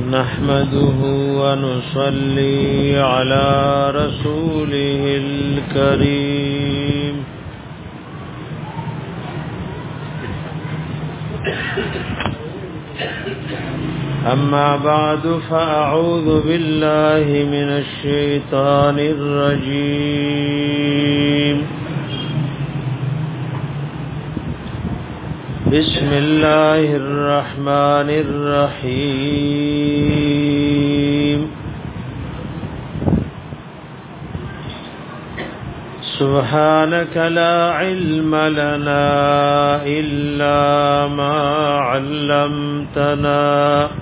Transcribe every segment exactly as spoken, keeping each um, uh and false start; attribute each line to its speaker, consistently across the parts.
Speaker 1: نحمده ونصلي على رسوله الكريم أما بعد فأعوذ بالله من الشيطان الرجيم بسم الله الرحمن الرحيم سبحانك لا علم لنا إلا ما علمتنا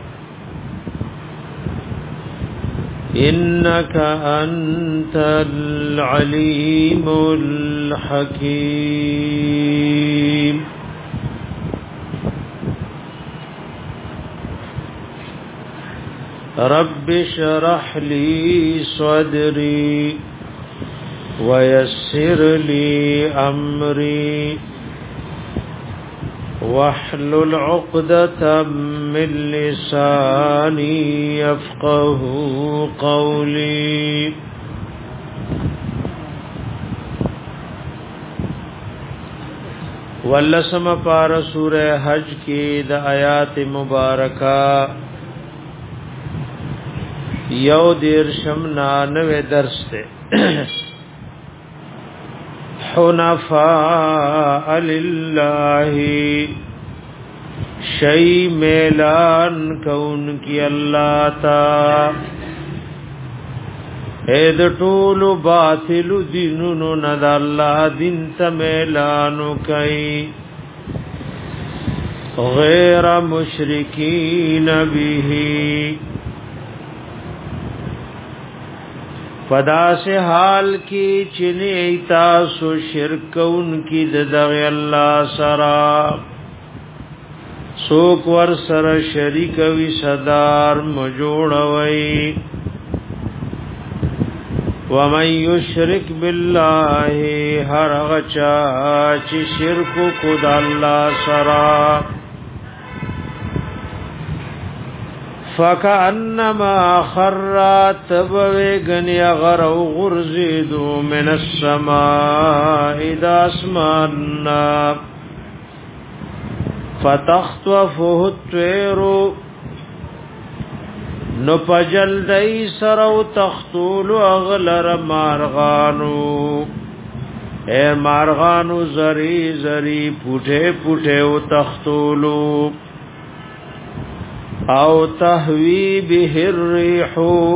Speaker 1: إنك أنت العليم الحكيم رب اشرح لي صدري ويسر لي أمري واحلل عقدة من لساني يفقه قولي واللسم پار سورہ حج کی د آیات مبارکہ یو دیر شمنا نوے درس تے حنفاء للہ شئی میلان کون کی اللہ تا اید طول باطل دینونو ند اللہ دین تا میلانو کئی غیر مشرکین بیہی پدا سے حال کی چنی ایتاسو شرک ان کی ددغی اللہ سرا سوک ور سر شریک وی صدار مجوڑوئی ومن یشرک باللہ ہر غچا چی شرکو کد اللہ سرا فَكَأَنَّمَا خَرَّ تَبْوِغْنِ غَرَوْ غُرْزِدُ مِنَ السَّمَاءِ دَاسْمَانَّا فَتَخْطَفُهُ الطَّيْرُ نُپَجَلْ دَيْ سَرَوْ تَخْطُولُ أَغْلَرَ مَارْغَانُ اے مارغانو زری زری پوٹے پوٹے و تخطولو او تهوی به الريح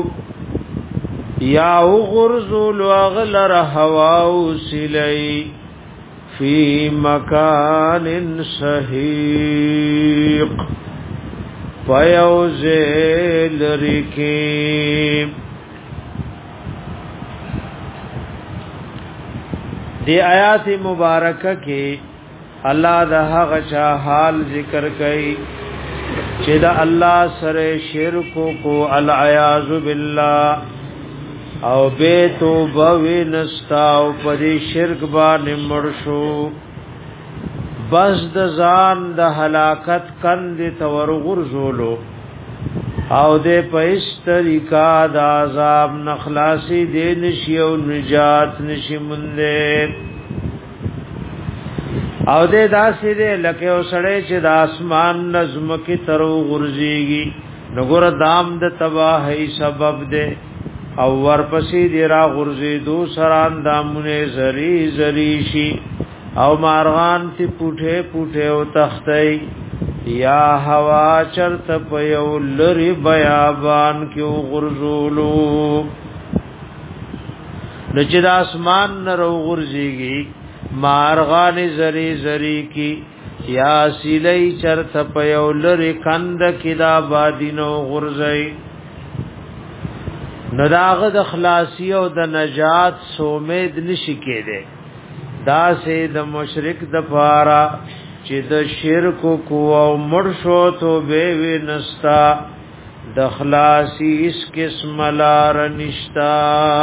Speaker 1: یا غرزل اغلر هواو سلی فی مکان سحیق فیوزل رکیم دی آیات مبارکہ کی اللہ دا غچا حال ذکر کئی چې دا الله سره شرک کو العیاذ بالله او به توبه ونستا او پدې شرک باندې مرشو بس د ځان د هلاکت کند تور غرزولو او دې په اس طریقہ د عذاب نخلاصي دې نشي او نجات نشي مونږه او دې داسې دې لکه وسړې چې د اسمان نظم کې ترو غرزيږي نګور دام د تباہی سبب دې او ورپسې دې را غرزي دو سران دامونه زری زری شي او مارغان تی پوټه پوټه او تختې یا هوا چرته په یو لری بیابان کې غرزولو نچ د اسمان نرو غرزيږي مارغان زری زری کی یا سیلی چرت پیولر کند کدا بادینو غرزی نداغ د خلاصی او د نجات سومید نشی کېده دا سه د مشرک د پارا چې د شرک کو او مرشو تو به ونستا د خلاصی اس قسم لار نشتا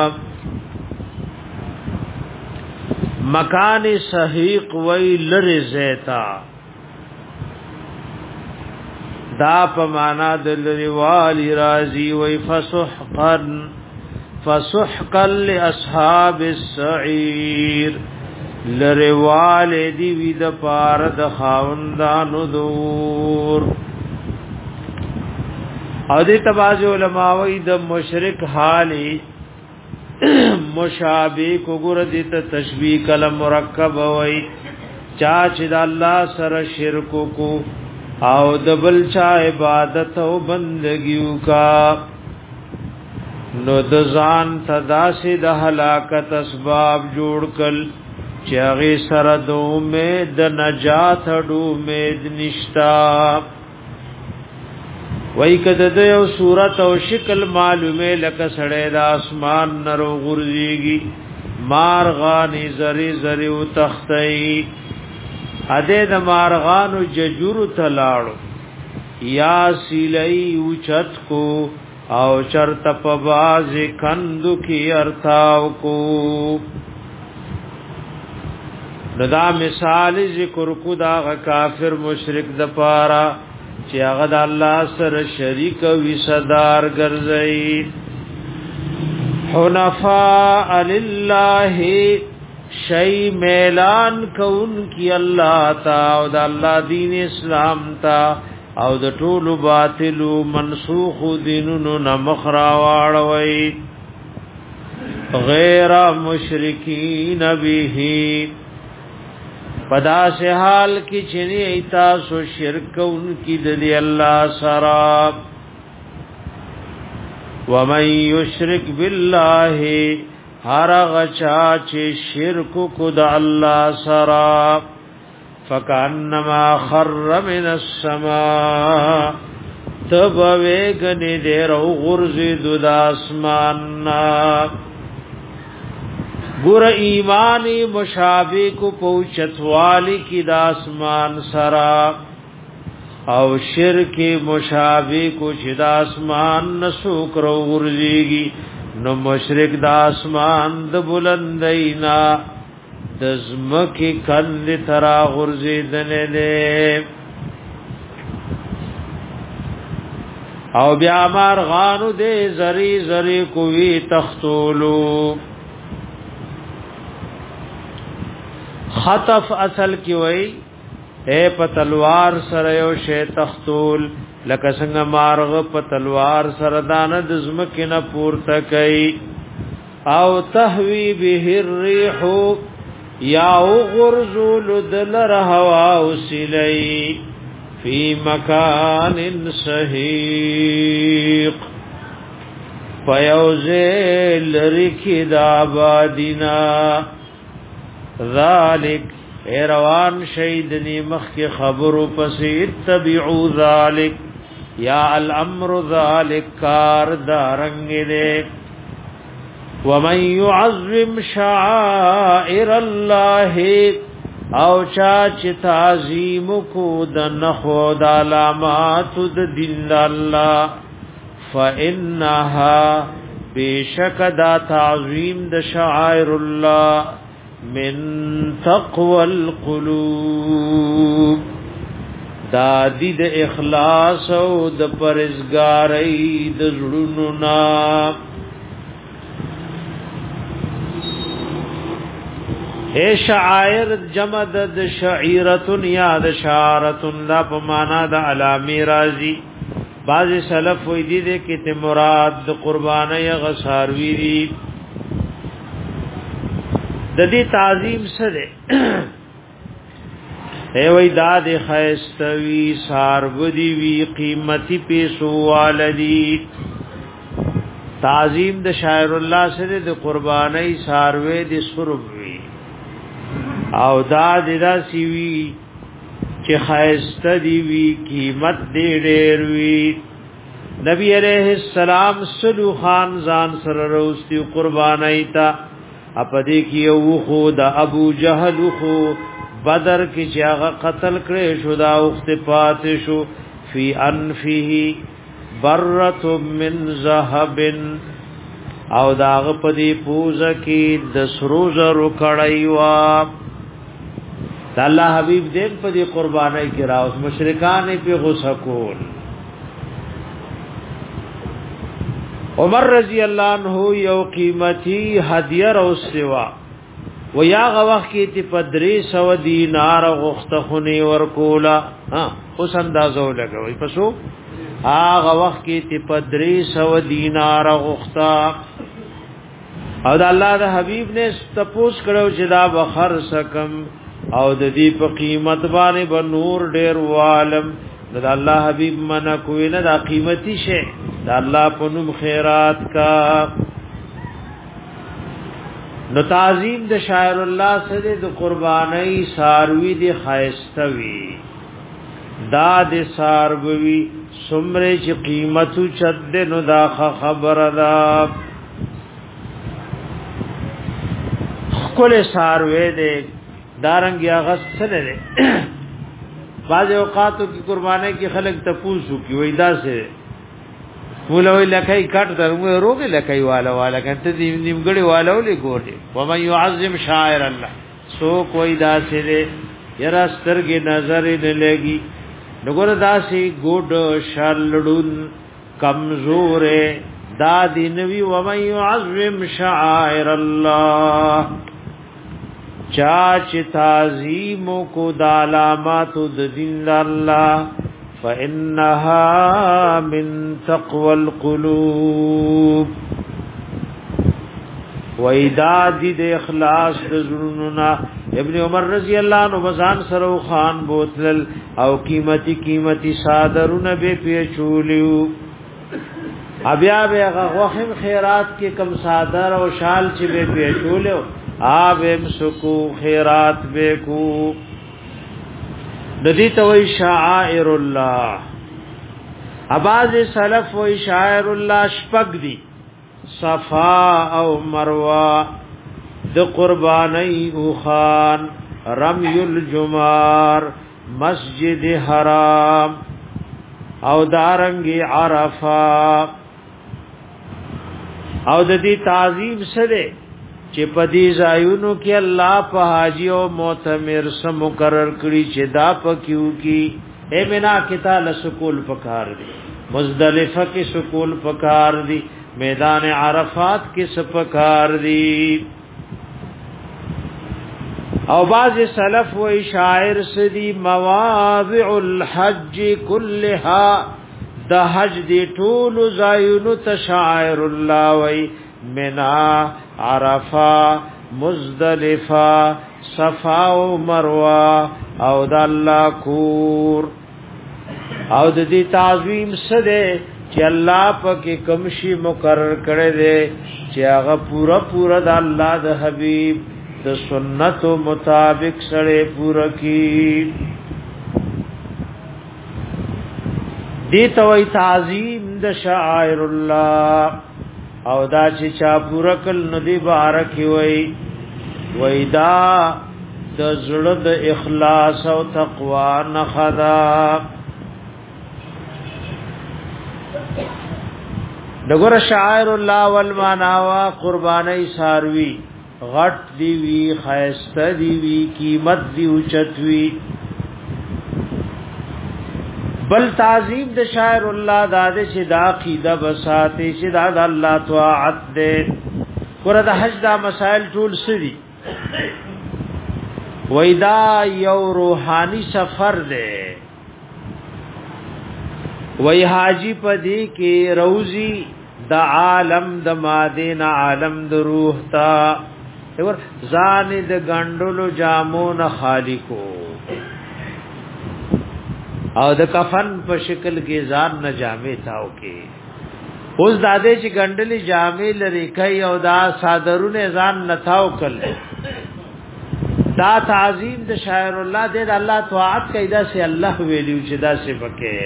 Speaker 1: مکان صحیق وی لر زیتا دا په معنا د لريوالي راضي وي فسحقا فسحقا لاصحاب السعير لریوال دی وی د پار د خاوندانو دور او دې تباز علماء وی د مشرک حالي مشابه کو ګور دې ته تشبیه کلم مرکب وی چا چې د الله سره شرک کو او د بل چا عبادت او بندګیو کا نو د ځان تداسې د هلاکت اسباب جوړ کړ چاغي سره د امید د نجات اډو امید نشتا وای کده د یو صورت او شکل معلومه لکه سړی د اسمان نرو غورځيږي مارغانی زری زری او تختی اده د مارغانو ججور تلاړو یا سیلای اوچت کو او چرت په باز کندو کی ارتاو کو دا مثال ذکر کو دا کافر مشرک د پارا چې هغه د الله سره شریک وي صدر ګرځي حنفاء لله شی میلان کون کی الله تا او د الله دین اسلام تا او د ټولو باطلو منسوخ دینونو نمخرا واړوي غیر مشرکین به پدا سے حال کی چنی ایتا سو شرک ان کی دلی اللہ سراب ومن یشرک باللہ ہر غچا چی شرک کد اللہ سراب فکانما خر من السماء تب ویگنی دیر او غرزی دود آسماننا ګور ایمانی مشابه کو پوچتوالی کی د اسمان سرا او شرک مشابه کو چې د اسمان نسو کرو ورځيږي نو مشرک د اسمان د بلندینا د زمکه کند ترا ورځیدنه له او بیا مار غانو دې زری زری کوي تختولو خطف اصل کی وئی اے پتلوار سره یو شی تختول لکه څنګه مارغ پتلوار سره دان د زمکه نه پورته کوي او تهوی به الريح یا غرزول دلر هوا وسلی فی مکان سحیق فیوزل رکد آبادنا ذالک اے روان شیدنی مخ کی خبرو پسی اتبعو ذالک یا الامر ذالک کار دارنگ دے ومن يعظم شعائر اللہ او چاچ تعظیم کو دنخو دالامات دن اللہ فإنها بیشک دا تعظیم د شعائر اللہ من تقوى القلوب دا دی د اخلاص او د پرهیزګاری د زړونو نا اے شعائر جمع د شعیرۃ یا د شعارۃ لا په معنا د علامی راضی بعض سلف وې دي کې ته مراد د قرباني غساروی دي د دې تعظیم سره اے وای داد خیستوی سارودی وی قیمتي پیسو والدی تعظیم د شاعر الله سره د قربانی ساروی د سرب وی او داد راسی وی چې خیست دی وی قیمت دې ډېر وی نبی علیہ السلام سلو خان ځان سره روستي قربانی تا اپدې کې یو خو د ابو جهل خو بدر کې چې هغه قتل کړي شو دا وخت پاتې شو فی انفه برۃ من ذهب او داغه پدې پوزه کې د سروز رو کړای وا الله حبیب دې پدې قربانای کې راوس مشرکان په غوسه کول عمر رضی الله عنه یو قیمتي هدیه او سوا و یا غوخ کی تی پدری سو دینار غخته خونی ورکولا ها اوس اندازو لګوي پسو هغه وخت کی تی پدری سو دینار غخته او د الله د حبیب نے تپوس کړو چې دا بخر سکم او د دې په قیمت باندې به نور ډیر والم د الله حبیب منا کوی نه دا قیمتي شی د الله په نوم خیرات کا نو تعظیم د شاعر الله سره د قربانی ساروی دی خایستوی دا د ساروی سمره چې قیمتو چد نو دا خبر دا کل ساروی دی دارنګ یا غسل دی بعض اوقاتو کی قربانی کی خلق تپوسو کی وای دا سه مولوی لکای کټ درمو روغه لکای والا والا کنه دې نیمګړی والا ولې ګورې و من يعظم شاعر الله سو کوئی دا سره یرا سترګې نظر نه لګي نګور داسي ګډ شلډون کمزور دا دی نبی و من يعظم شاعر الله چاچ تعظیم کو د علامات د دین الله فإنها من تقوى القلوب وإداد د اخلاص د زړونو. ابن عمر رضی الله عنه مزان سره خان بوتل او قیمتي قیمتي صادرونه به پیچولیو بیا به غوخم خیرات کې کم صادر او شال چې به پیچولیو آبم سکو خیرات به کو ندی توي شاعر الله. اباظ سلف و شاعر الله شپق دی صفا او مروه د قربانی او خان رمی الجمار مسجد حرام او دارنگی عرفه او د دې تعظیم سره چې پدی زایونو کې الله په حاجی او معتمر سم مقرر کړی چې دا پکیو کې اے مینا کتا لسکول پکار دی مزدلفه کې سکول پکار دی میدان عرفات کې سپکار دی. او باز سلف و شاعر سدی مواضع الحج كلها د حج دی ټول زایونو تشاعر الله وی منا عرفه مزدلفه صفا او مروه او د الله کور او د دې تعظیم سره چې الله پاک کمشي مقرر کړي دي چې هغه پورا پورا د الله د حبيب د سنت مطابق سره پورا کی دي توي تعظیم د شاعر الله او دا چې چا پورا کل ندی بارک وي وای دا د زړه د اخلاص او تقوا نه خدا دغه شاعر الله والماناوا قربانی ساروی غټ دی وی خیسته دی وی قیمت دی اوچتوی بل تعظیم د شاعر الله داده چې دا عقیده بساته چې دا د الله طاعت دې ګره د حج دا مسائل ټول سړي وېدا یو روحاني سفر دی وې حاجی پدې کې روزي د عالم د مادین عالم د روح تا ور ځان د غندلو جامو نه خالقو او د کفن په شکل کې ځان نه جامې تاو کې اوس دادې چې غندلې جامې لري کوي او دا صادرونه ځان نه تاو کړل دا تعظیم د شاعر الله د الله طاعت کیدا سي الله ویلو چې دا سي پکې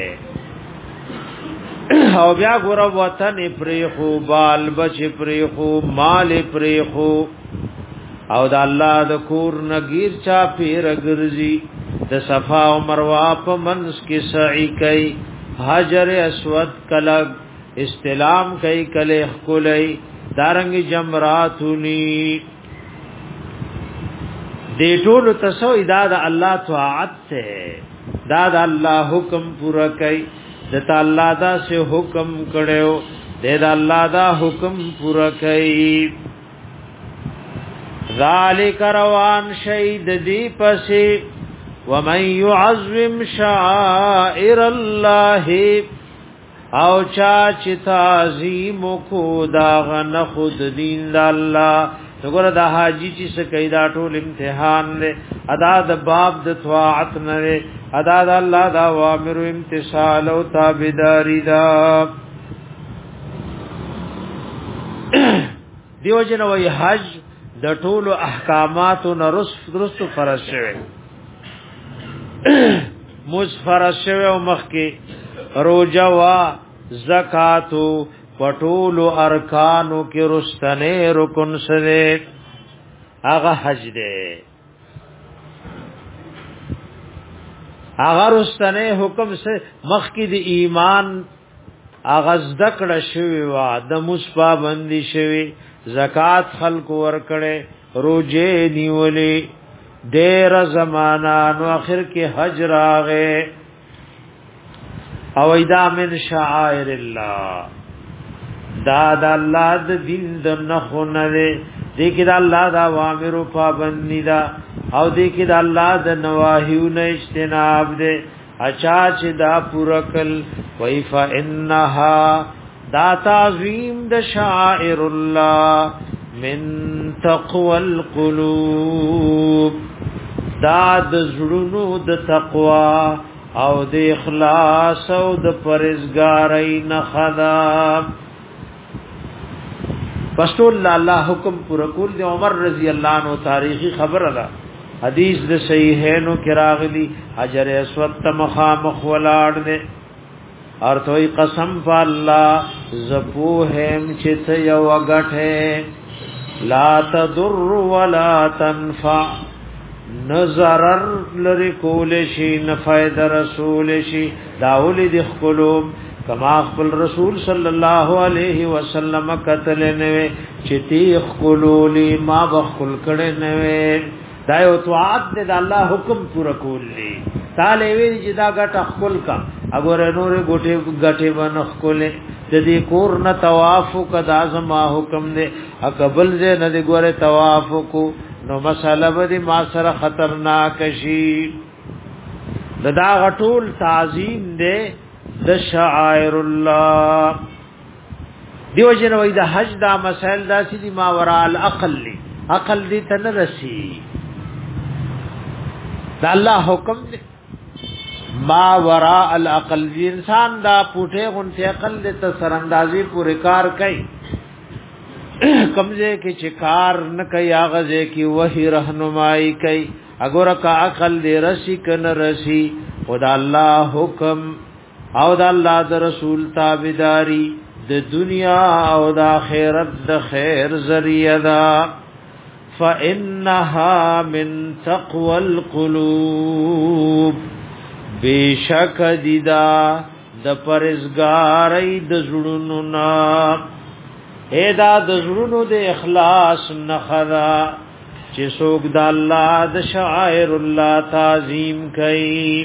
Speaker 1: او بیا ګور وطن پرېخو بال بچ پرېخو مال پرېخو او د الله د کور نگیر چا پیر ګرځي د صفا او مروه په منس کې سعی کوي حجر اسود کلب استلام کوي کله خلای دارنګ جمراتونی دې ټول تسو ادا د الله طاعت ته دا د الله حکم پورا کوي د تعالی دا سے حکم کړو دې دا الله دا حکم پورا کوي ذالک روان شهید دی پسې ومن يعظم شعائر الله او چا چې تعظیم کو دا غن خود دین د الله وګوره دا حاجی چې سکه دا ټول امتحان له ادا د باب د طاعت نه ادا د الله دا اوامر امتثال او تابعداري دا دیو جن وی حج د ټول احکامات او رسف درست فرض شوه موږ فرض شوه او مخکې روزه وا زکات پټول ارکانو کې رستنه رکن سره هغه حج ده هغه رستنه حکم سره مخکې د ایمان هغه ذکر شوی وا د مصبا بندي شوی زکات خلق ورکړي روزه نیولې ډېر زمانہ نو اخر کې حج راغې او ایدا من شعائر الله دا د الله د دین د نخونه دې کې د الله د اوامر او پابندی دا او دې کې د الله د نواهیو نه اجتناب دې اچا چې دا پورکل وای فانها دا تعظیم د شعائر الله من تقوى القلوب دا د زړونو د تقوا او د اخلاص او د پرهیزګاری نه خدا پښتون الله حکم پر کول د عمر رضی الله عنه تاریخی خبر ده حدیث د صحیحینو کې راغلی حجر اسود ته مخامخ ولاړ دے اور توي قسم بالله زپو هم چې ته یو غټه لا تضر ولا تنفع نظرر لری کول شي نفید رسول شي داول د خپلوم کما خپل رسول صلی الله علیه وسلم قتل نه چې تی خپلولی ما بخل کړه نه دا یو توعد د الله حکم پورا کولی تعالی وی چې دا غټ خپل کا اگر نور غټه غټه ون خپل د دې کور نه طواف کدا زما حکم دې اقبل دې نه دې ګوره طواف کو نو مساله به ما سره خطرناک شي دا غټول تعظیم دې د شعائر الله دیو جن وای د حج دا مسائل داسې دي ما ورا العقل عقل دې تن رسی دا الله حکم دې ما ورا العقل انسان دا پوټه غونته عقل دې ته سراندازي پورې کار کوي کمزه کې چې کار نه کوي هغه کې وਹੀ رهنمایي کوي اګور کا عقل دې رسی کنه رسی خدا الله حکم او د الله د رسول تابعداري د دنیا او د آخرت د خیر ذریعہ دا فانها من تقوى القلوب بیشک دیدا د پرزګارۍ د زړونو نا ادا د زړونو د اخلاص نخدا چې څوک د الله د شعائر الله تعظیم کوي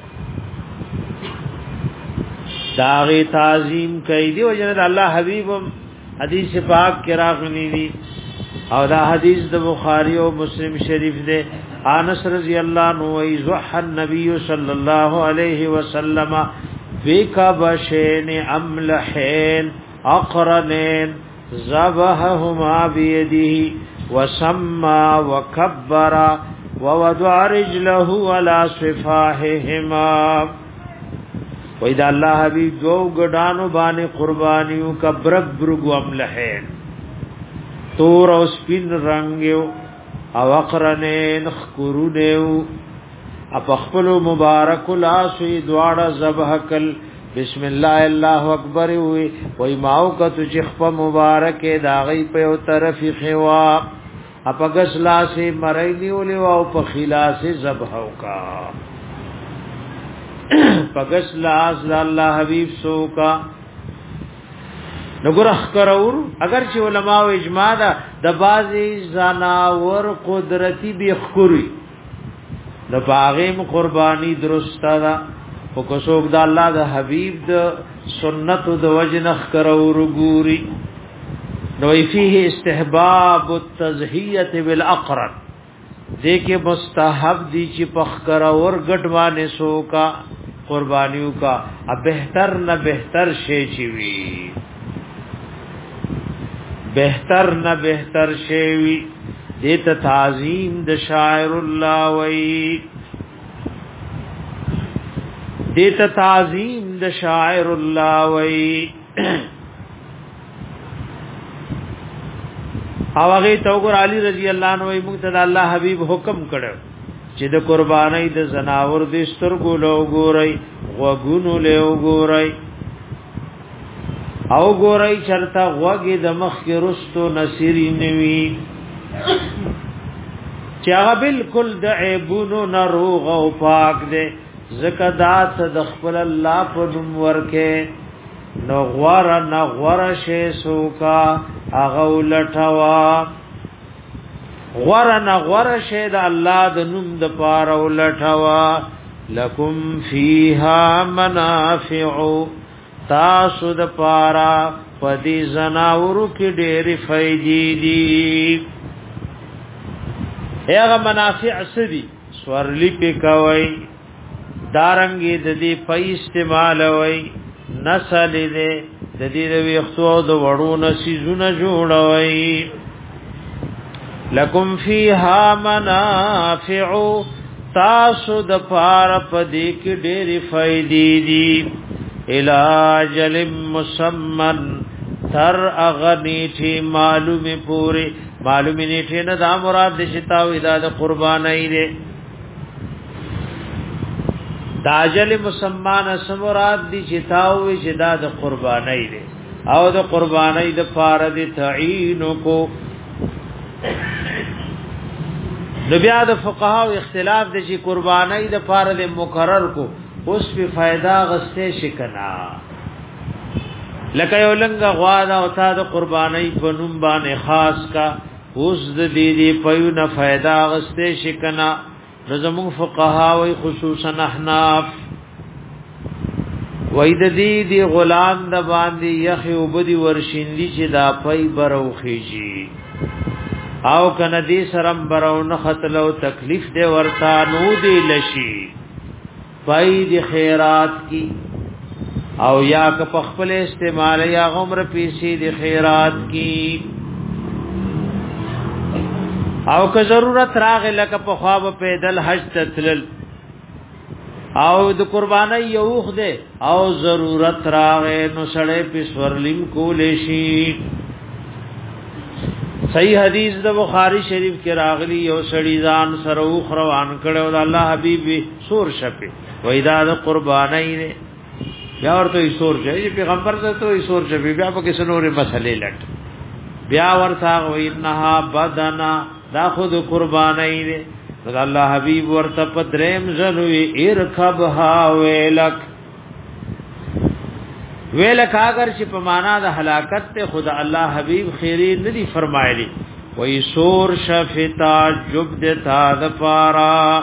Speaker 1: داغی تعظیم کوي دی وجنه الله حبیب حدیث پاک کې راغلی دی او دا حدیث د بخاری او مسلم شریف دی انس رضی الله عنه وی زح النبي صلی الله علیه وسلم بکبشین املحین اقرنین ذبحهما بيده وسمى وكبر ووضع رجله على صفاحهما وإذا الله حبيب دو گډانو باندې قربانیو کبرک برګو املحین تور او سپین رنگیو او اقرنین خکرونیو اپ خپل مبارک لاسی دواړه ذبح کل بسم الله الله اکبر وی وای ماو کتو چخ په مبارک داغی په یو طرف خوا اپغس لاسه مړی نیولې او په خلاصه ذبح وکا پغس لاس الله حبیب سو کا نګرخ کرور اگر چې علماء اجماع ده د بازي زناور قدرتی به خوري د باغیم قربانی درسته ده او کوڅوک د الله د حبیب د سنت د وجنخ کرور ګوري نو فيه استحباب التزهیه بالاقرن دې کې مستحب دي چې پخکر اور غټوانه سو کا قربانیو کا اب بهتر نه بهتر شی چی وی بهتر نه بهتر شی وی دې ته تعظیم د شاعر الله وی دې ته تعظیم د شاعر الله وی او هغه توګر علی رضی الله عنه موږ ته الله حبیب حکم کړو چې د قربانۍ د زناور د سترګو له ګورای وګونو له ګورای او ګورای چرتا وګي د مخ کې رستو نصيري نوي چې هغه بالکل د عیبونو نروغ او پاک دي زکات د خپل الله په نوم ورکه نغور نغور شی سوکا اغه ولټوا غور نغور شی د الله د نوم د پار ولټوا لکم فیها منافع تاسو د پارا پدی زناورو کې ډېری فائدې دي هغه منافع سدي سورلی پکوي دارنګي د دې په استعمال وي نسل دې د دې د ویختو د وړو نسيزونه جوړوي لکم فیها منافع تاسو د پار پدې کې ډېری فائدې دي علاجل مسمن تر اغنیټي معلومه پوری معلومه نیټه نه دا مراد شتاو ادا د قربانای دي داجل مسمان سمراد دی چتاوی چدا د قربانای دی او د قربانای د پاره دی تعین کو نو بیا د فقها او اختلاف دی چې قربانای د پاره دی مقرر کو اوس په फायदा غسته شکنا لکه یو لنګ غوا دا او تا د قربانای په نوم باندې خاص کا اوس د دې دی په نه फायदा غسته شکنا نظم فقها و خصوصا احناف وای د دې دی غلام د باندې یخ او بدی ورشیندي چې دا پای بروخیږي او کنه دې سرم برونه خطل او تکلیف دې ورتا نو دی لشي پای دی خیرات کی او یا که په خپل استعمال یا غمر پیسې دی خیرات کی او که ضرورت راغ لکه په خواب پیدل حج تتلل او د قربانای یوخ دے او ضرورت راغ نو سړی په سورلیم کولې شي صحیح حدیث د بخاری شریف کې راغلی یو سړی ځان سره وخ روان کړو د الله حبیب سور شپه وېدا د قربانای نه بیا ورته سور شي پیغمبر ته ته سور شپه بیا په کې سنورې مسلې لټ بیا ورته وینها بدنا دا خود قربانای دے رضا اللہ حبیب ورطا پدریم زنوی ارکبها ویلک ویلک اگر چی پمانا دا حلاکت تے خدا اللہ حبیب خیری ندی فرمائلی وی سور شفتا جب دیتا دپارا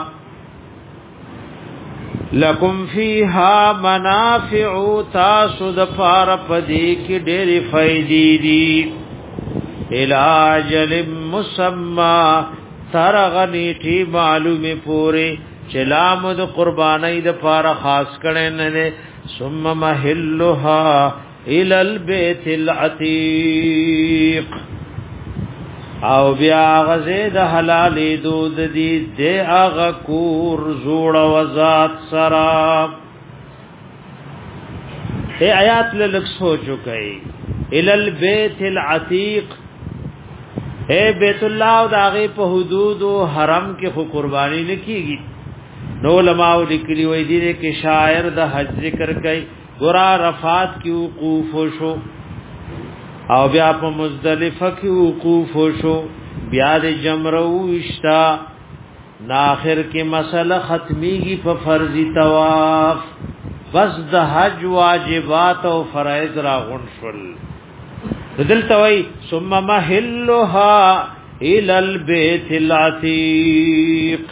Speaker 1: لکم فیها منافع تاسو دپارا پدی کی ڈیری فائدی دی علاجل مسمى ترغنیٹی معلوم پوری چلام د قربانی د پارا خاص کړي نه ثم محلها الى البيت العتيق او بیا غزه د حلال دود دی د اغه کور زوړ وزات سرا اے آیات لک سوچو کئ الى البيت العتيق اے بیت الله او داغه په حدود او حرم کې خو قرباني نکېږي نو علماء لیکلي وای دي کې شاعر د حج ذکر کوي ګور عرفات کې وقوف شو او بیا په مزدلفه کې وقوف شو بیا د جمره وشتا ناخر کې مسله ختميږي په فرضي طواف بس د حج واجبات او فرائض را غون شول دلتوي ثم محلها الى البيت العتيق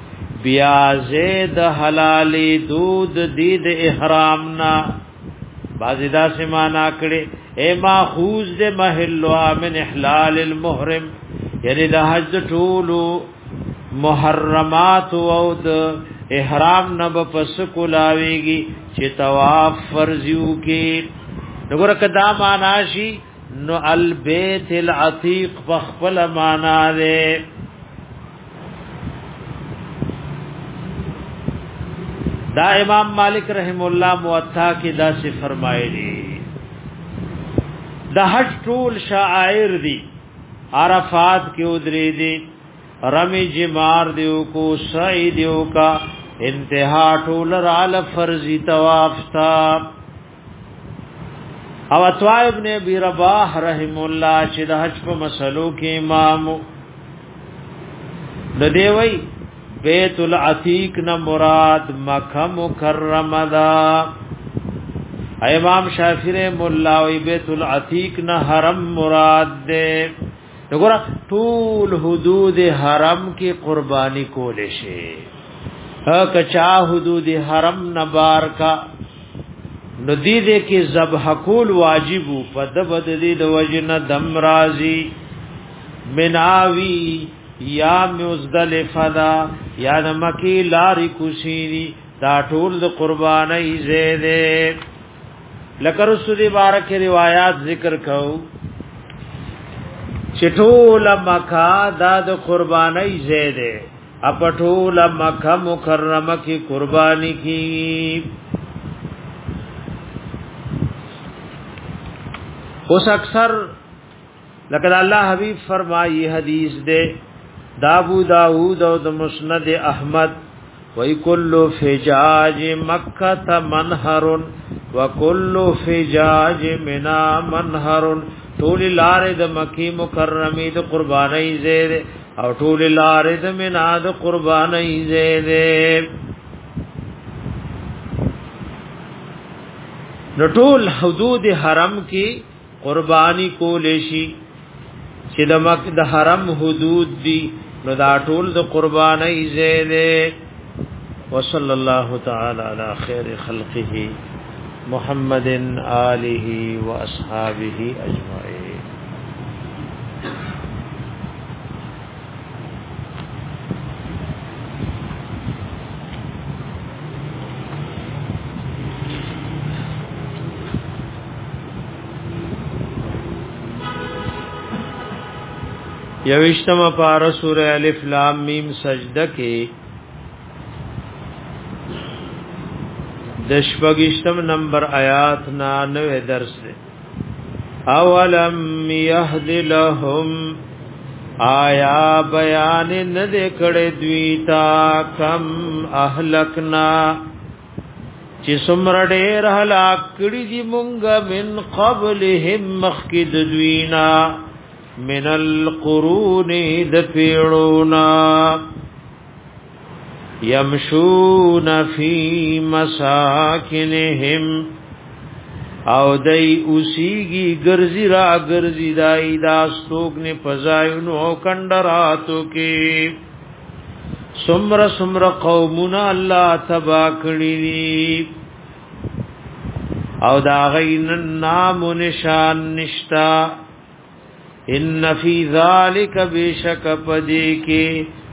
Speaker 1: بیا زید حلال دود دید احرامنا بازدا سے معنا کړي اے ماخوذ د محل من احلال المحرم یعنی د حج ټولو محرمات او د احرام نه پس کولاويږي چې طواف فرضیو کې وګوره کدا معنا شي نو البيت العتيق بخبل معنا ده دا امام مالک رحم الله موطا کې دا څه فرمایلی د حج ټول شعائر دي عرفات کې ودرې دي رمی جمار دیو کو سعی دیو کا انتہا ټول رال فرضی طواف تا او عطا ابن ابي رباح رحم الله چې د حج په مسلو کې امام د دیوی بیت العتیق نہ مراد مکہ مکرمہ دا امام شافعی رحم الله وی بیت العتیق نہ حرم مراد دے وګوره ټول حدود حرم کې قربانی کول شي ها کچا حدود حرم نه بار کا ندی دې کې ذبح کول واجب په د بد دې د وجنه دم رازي مناوی یا مزدلفه دا یا د مکی لاری کوشینی دا ټول د قربانی زیده لکه رسول بارک روایت ذکر کو چټول مکه دا د قربانی زیده اپ ټول مکه مکرمه کی قربانی کی اوس اکثر لکه الله حبیب فرمایي حدیث دے دابو داود او د مسند احمد وی کلو فجاج مکہ منہر وکلو فجاج منا منہر طول لارې د مکی مکرمه د قربانی زید او طول لارې د منا د قربانی زید نو ټول حدود حرم کی قربانی کول شي چې د مکه د حرم حدود دي نو دا ټول د قربانی زید وصلی الله تعالی علی خیر خلقه محمد آله و اصحابه اجمعین یوشتم پارا سورہ الف لام میم سجدہ کې دشپگشتم نمبر آیات نا نوے درس دے اولم یهد لهم آیا بیان ندے کڑے دویتا کم اہلکنا چی سمر دیر حلاک کڑی دی منگا من قبلهم مخکد دوینا من القرون دپیڑونا یمشون فی مساکنهم او دای اوسیگی گرزی را گرزی دای داستوگن پزایونو او کندراتو کی سمر سمر قومنا اللہ تبا کری دی او دا غین نام و نشان نشتا ان فی ذالک بیشک پدی کی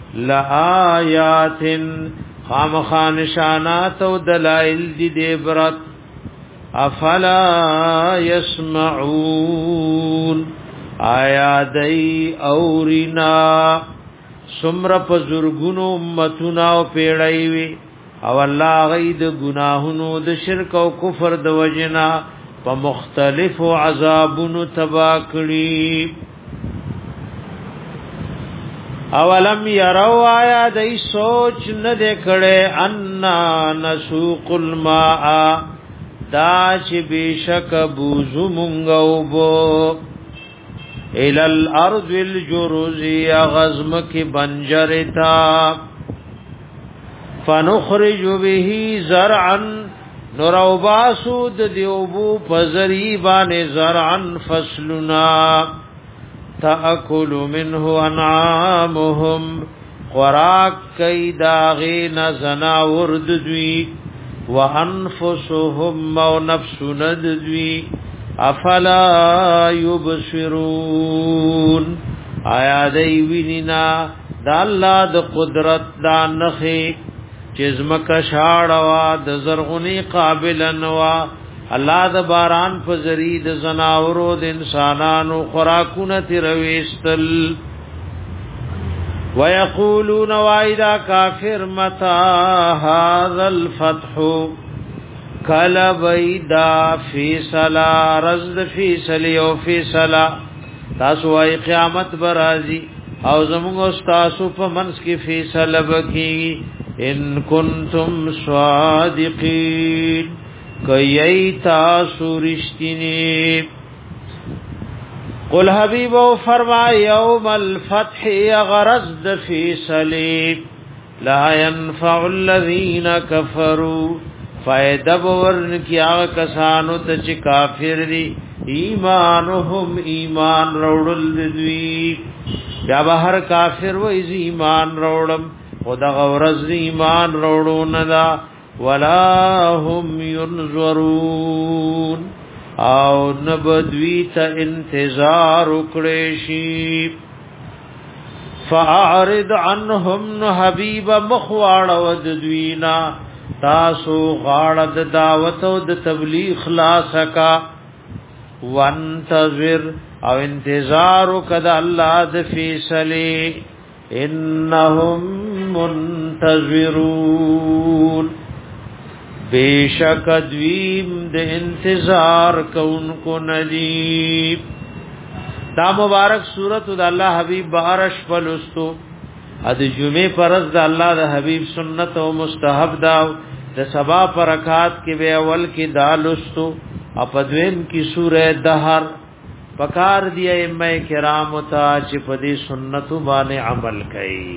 Speaker 1: لآیات خامخا نشانات و دلائل دی دیبرت افلا یسمعون آیا دی اورینا سمر پزرگونو امتونا و پیڑایوی او اللہ غید گناہنو د شرک و کفر د وجنا پا مختلف عذابونو تباکڑی اولم یرو آیا دی سوچ ندے کڑے انا نسوق الماء دا چی بیشک بوزو منگو بو الال ارض الجروزی غزم کی بنجرتا فنخرج به زرعا نرو باسود دیوبو پزریبان زرعا فصلنا تأکل منه انعامهم خوراک کئی داغین زناورد دوی وانفسهم او نفس ندوی افلا یبصرون آیا دی وینینا دا الله د قدرت دا نخي چزمک شاړوا د زرغونی قابل نوا الله د باران په ذری د زناورو د انسانانو خوراکونه ترويستل ويقولون واذا كافر متى هذا الفتح کلا بیدا فی صلا رزد فی صلی او فی صلا تاسو ای قیامت برازی او زموږ تاسو په منس کې فیصله وکي ان کنتم صادقین کای تاسو رښتینی قل حبیب او فرما یوم الفتح غرض د فیصله لا ينفع الذين كفروا فائدہ ورن کیا کسانو ته چې کافر دي ایمانهم ایمان روړل دوی بیا بهر کافر و ایمان روړم خدا غورز ایمان روړو ندا ولا هم ينظرون او نبدوی ته انتظار وکړي شي فاعرض عنهم حبيب مخواړ ود دوینا تاسو غاړه د دعوت او د تبلیغ خلاص کا وانتظر او انتظار کد الله د فیصله انهم منتظرون بیشک دویم د انتظار کونکو ندی دا مبارک سورۃ د الله حبیب بارش فلستو اد جمعه پرز د الله د حبیب سنت او مستحب دا د سبا پرکات کې به اول کې دالستو اپدویم کی سورہ دہر پکار دی ائمه کرام تا چې په دې سنت باندې عمل کړي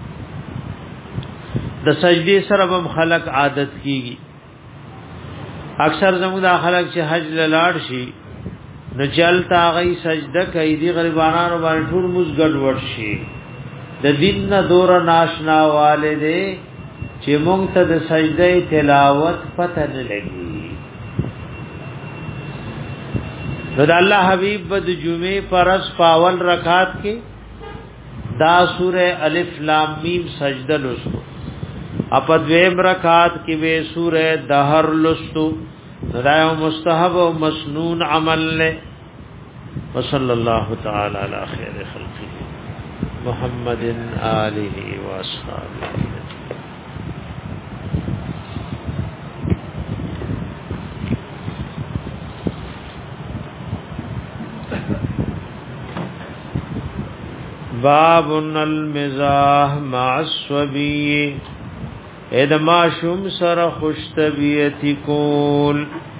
Speaker 1: د سجدي سره هم خلق عادت کیږي اکثر زموږ د خلق چې حج لاړ شي نو چلتا غي سجده کوي دی غریبانو باندې ټول موږ ګډ وډ شي د دین نه دور ناشنا والده چې مونږ ته د سجده تلاوت پته نه لګي نو د الله حبیب د جمعه پرس پاول رکعات کې دا سوره الف لام میم سجده لستو اپ دویم رکعات کې به سوره دهر لستو دایو مستحب او مسنون عمل له وصلی الله تعالی علی خیر خلقه محمد آله و اصحابه باب المزاح مع الصبي ادما شم سر خوش طبیعتی کول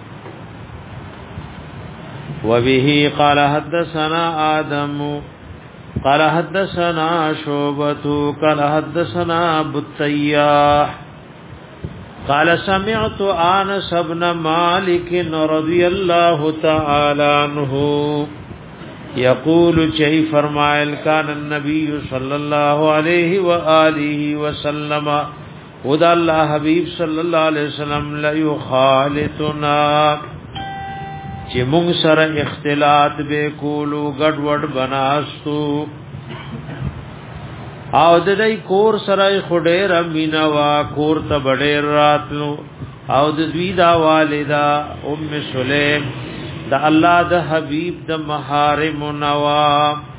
Speaker 1: وبه قال حدثنا آدم قال حدثنا شعبة قال حدثنا ابو التياح قال سمعت انس بن مالك رضي الله تعالى عنه يقول چي فرمائل كان النبي صلى الله عليه واله وسلم خدا الله حبيب صلى الله عليه وسلم لا يخالطنا چې موږ سره اختلاط به کولو ګډ وډ بناستو او د دې کور سره خډېر مینا وا کور ته بډېر راتلو او د دوی دا والدا ام سلیم د الله د حبیب د محارم نوا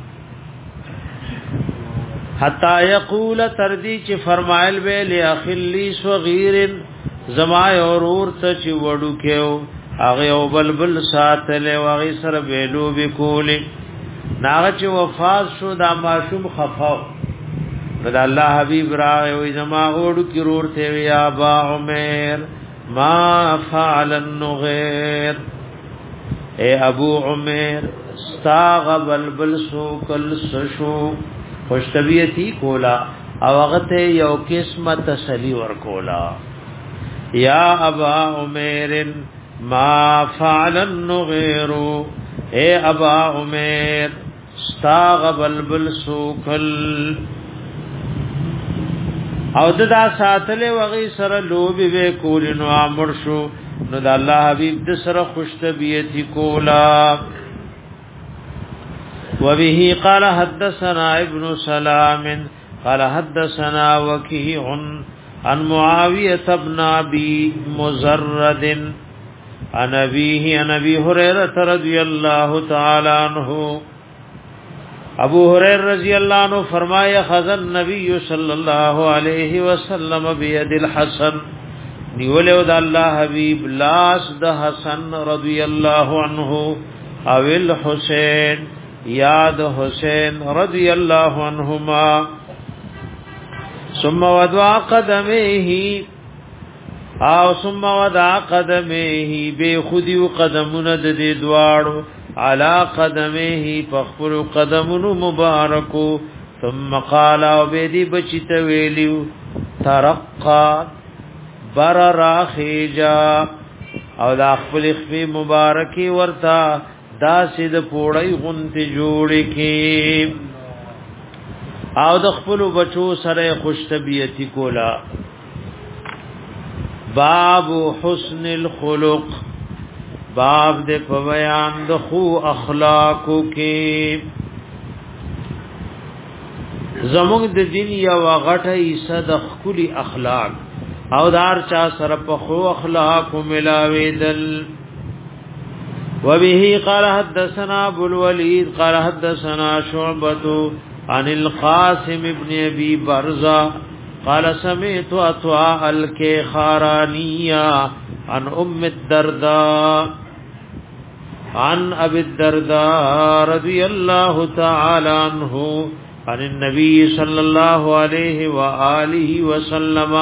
Speaker 1: حتا یقول تردی چې فرمایل به لاخلی صغیر زما اورور ته چې وډو کېو هغه او بلبل ساتل او هغه سره ویلو وکولې ناغه چې وفات شو دا معصوم خفاو د الله حبیب راغی او زما وډو کې رور ته یا با عمر ما فعل النغیر اے ابو عمر استاغ بلبل سو کل سشو خوش طبیعتی کولا او هغه یو قسمه تسلی ور کولا یا ابا عمر ما فعل النغیر اے ابا عمر استاغ بلبل سو کل او ددا ساتله وغي سره لوبي به کول نو امر شو نو د الله حبيب د سره خوش طبيعتي کولا. وبه قال حدثنا ابن سلام قال حدثنا وكيع عن معاوية بن ابي مزرد عن ابيه عن ابي هريرة رضي الله تعالى عنه. ابو هريرہ رضی اللہ عنہ فرمایا خزن نبی صلی اللہ علیہ وسلم بید الحسن نیولو د الله حبیب لاس د حسن رضی اللہ عنہ او الحسین یاد حسین رضی اللہ عنہما ثم وضع قدمه او ثم وضع قدمه بے خودی قدمون د دې دواړو علا قدمه فخفر قدمون مبارکو ثم قال وبدي بچت ویلیو ترقا برر خیجا او دا خپل خفی مبارکی ورتا دا سید پوڑی غنت جوڑی کی او د خپل بچو سره خوش طبیعتی کولا. باب حسن الخلق باب دے په بیان د خو اخلاقو کې زموږ د دین یو غټه ایسه د خولي اخلاق او دار چا سره په خو اخلاق ملاویدل. وبه قال حدثنا ابو الوليد قال حدثنا شعبة عن القاسم ابن ابي برزة قال سمعت اطواء الكخارانية عن ام الدرداء عن ابي الدرداء رضي الله تعالى عنه عن النبي صلى الله عليه واله وسلم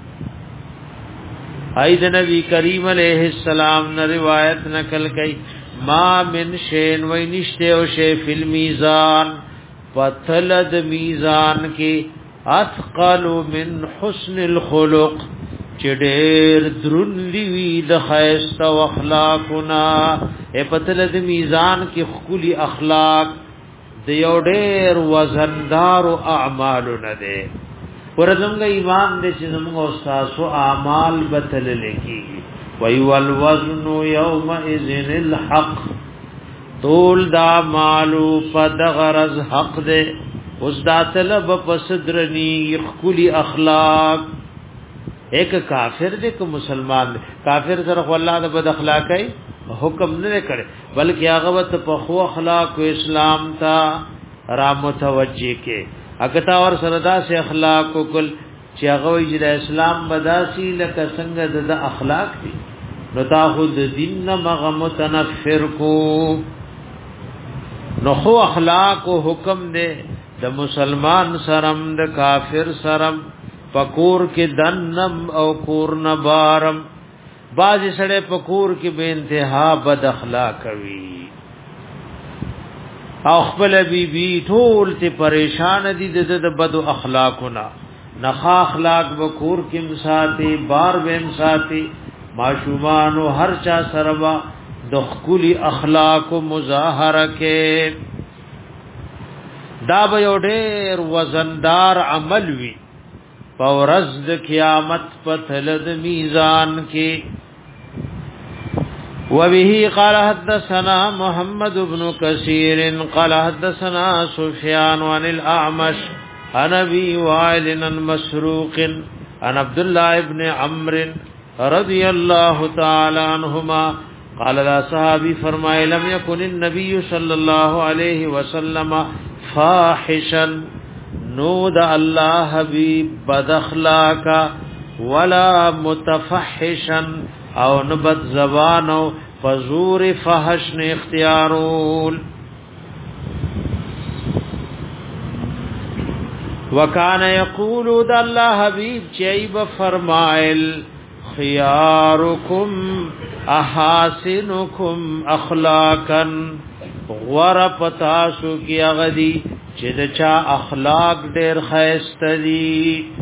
Speaker 1: اید نبی کریم علیہ السلام نے روایت نقل کی ما من شین و نشتے او شی فی المیزان پتلد میزان کی اثقل من حسن الخلق چډیر درنلی وی د خیست او اخلاقنا اے پتلد میزان کی خلی اخلاق د یو ډیر وزندار او اعمال نه ده ورزمغه ایمان دې چې زموږ استاد او اعمال بتل لکی وی والوزن یومئذ الحق طول دا مالو پدغرز حق دے اس دا طلب پسدرنی خلی اخلاق ایک کافر دے کہ مسلمان دے کافر سره الله د بد اخلاقی حکم نه کړي بلکې هغه وت په خو اخلاق او اسلام تا را متوجه کې اګتا اور سردا سے اخلاق کو کل چې هغه وی د اسلام بداسي لکه څنګه د اخلاق دي نو تا خود دین مغه متنفر کو نو خو اخلاق او حکم دے د مسلمان سرم د کافر سرم پکور کې دنم او کور نبارم باز سړې پکور کې بے انتها بد اخلاق وی او خپل بی بی ټول ته پریشان دي د بد اخلاقونه نخا اخلاق بکور کې مساتی بار به مساتی معشومان او هر چا سروا د خولي اخلاق او مظاهره کې دا به یو ډېر وزندار عمل وی پورز د قیامت پتلد میزان کې. وبه قال حدثنا محمد بن كثير قال حدثنا سفيان عن الأعمش عن ابي وائل عن مسروق عن عبد الله بن عمرو رضي الله تعالى عنهما قال لا صحابي فرمائے لم يكن النبي صلى الله عليه وسلم فاحشا نود الله حبيب بد اخلاقا ولا متفحشا او نبت زبان او فزور فحش نے اختیارول. وکان یقول د الله حبیب چیب فرمائل خياركم احاسنكم اخلاقا غور پتاسو کی اغدی چې د چا اخلاق ډېر خیسته دي.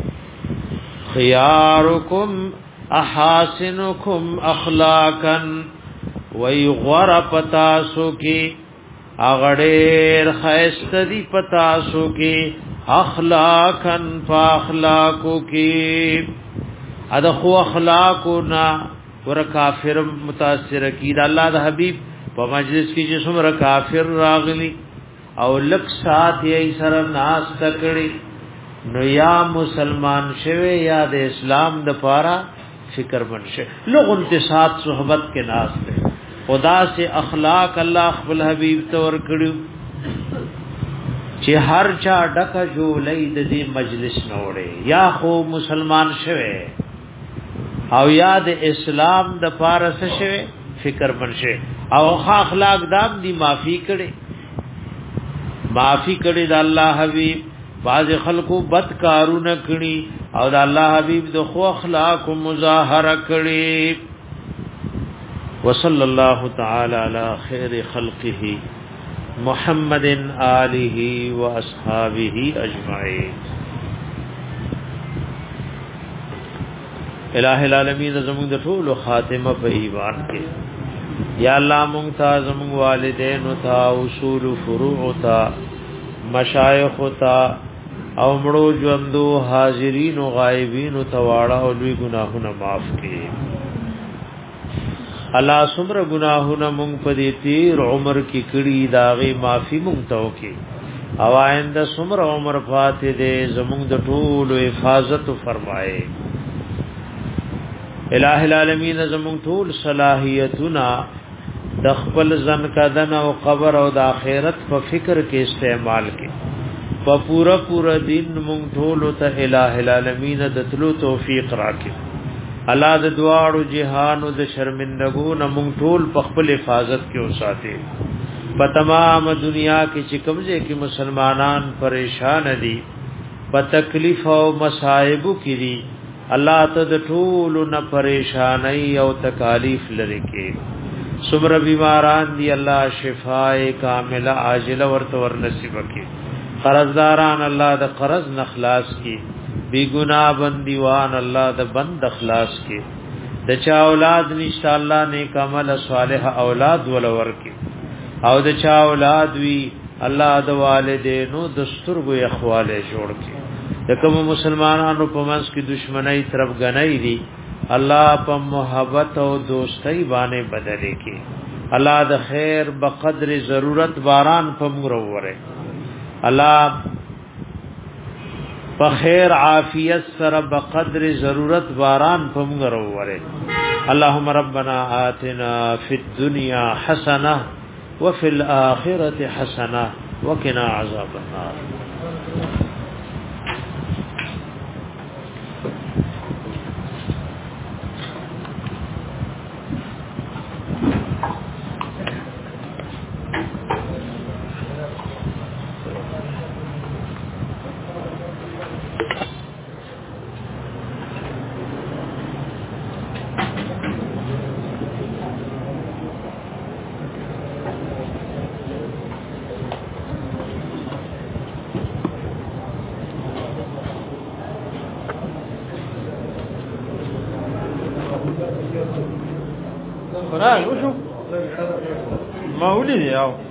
Speaker 1: خياركم احاسنكم اخلاقا وی غور پتاسو کی اغډیر خیسته دی پتاسو کی اخلاقا فاخلاقو کی ادخو اخلاقو نا ور کافر متاثر کی دا الله د حبیب په مجلس کې چې څومره کافر راغلی او لک سات یې سره ناس تکړي نو یا مسلمان شوه یا د اسلام د پاره فکر منشه لوگ انتصاب صحبت کې ناس ته خدا سے اخلاق الله خپل حبیب تور کړو چې هر چا ډکه جوړې د دې مجلس نوړې یا خو مسلمان شوه او یا د اسلام د پاره شوه فکر منشه او اخلاق دام دی معافی کړي معافی کړي د الله حبیب باز خلقو بد کارونه کړي او د الله حبیب د خو اخلاق مظاهره کړي وصلی الله تعالی علی خیر خلقه محمد آله و اصحابہ اجمعین الہ العالمین زمون د ټول خاتمه په ایمان کې یا الله مونږ ته زمون والدین او تا اصول فروع تا مشایخ تا او مړو ژوندو حاضرین او غایبین او تواړه او لوی ګناهونه معاف کړي الله سمره گناهونه مونږ په دې تیر عمر کې کړي داغه معافي مونږ ته وکي او آینده سمره عمر فاتح دې زمونږ د ټول حفاظت فرمایي الہ العالمین زمونږ ټول صلاحیتونه د خپل ځن کدن او قبر او د آخرت په فکر کې استعمال کړي په پورا پورا دین مونږ ټول ته الہ العالمین د تلو توفیق راکړي الله د دعاړو جهان او د شرمندګو نه مونږ ټول په خپل حفاظت کې اوساته په تمام دنیا کې چې کومځه کې مسلمانان پریشان دي په تکلیف او مصائب کې دي الله ته د ټول نه پریشانای او تکالیف لري کې سمره بیماران دي الله شفاء کامله عاجله ورته ور نصیب کړي قرضداران الله د قرض نخلاص کړي بی گناہ بندیوان الله د بند اخلاص کې د چا اولاد نشته الله نیک عمل صالح اولاد ولور کې او د چا اولاد وی الله د والدینو د سترګو اخواله جوړ کې د کوم مسلمانانو په منځ کې دشمنی طرف غنۍ دي الله په محبت او دوستۍ باندې بدلې کې الله د خیر بقدر ضرورت باران په موږ وره الله په خیر عافیت سره بقدر ضرورت باران په موږ وروره اللهم ربنا آتنا فی الدنيا حسنه وفي الاخره حسنه وقنا عذاب النار خلاص وشو ما ولي يا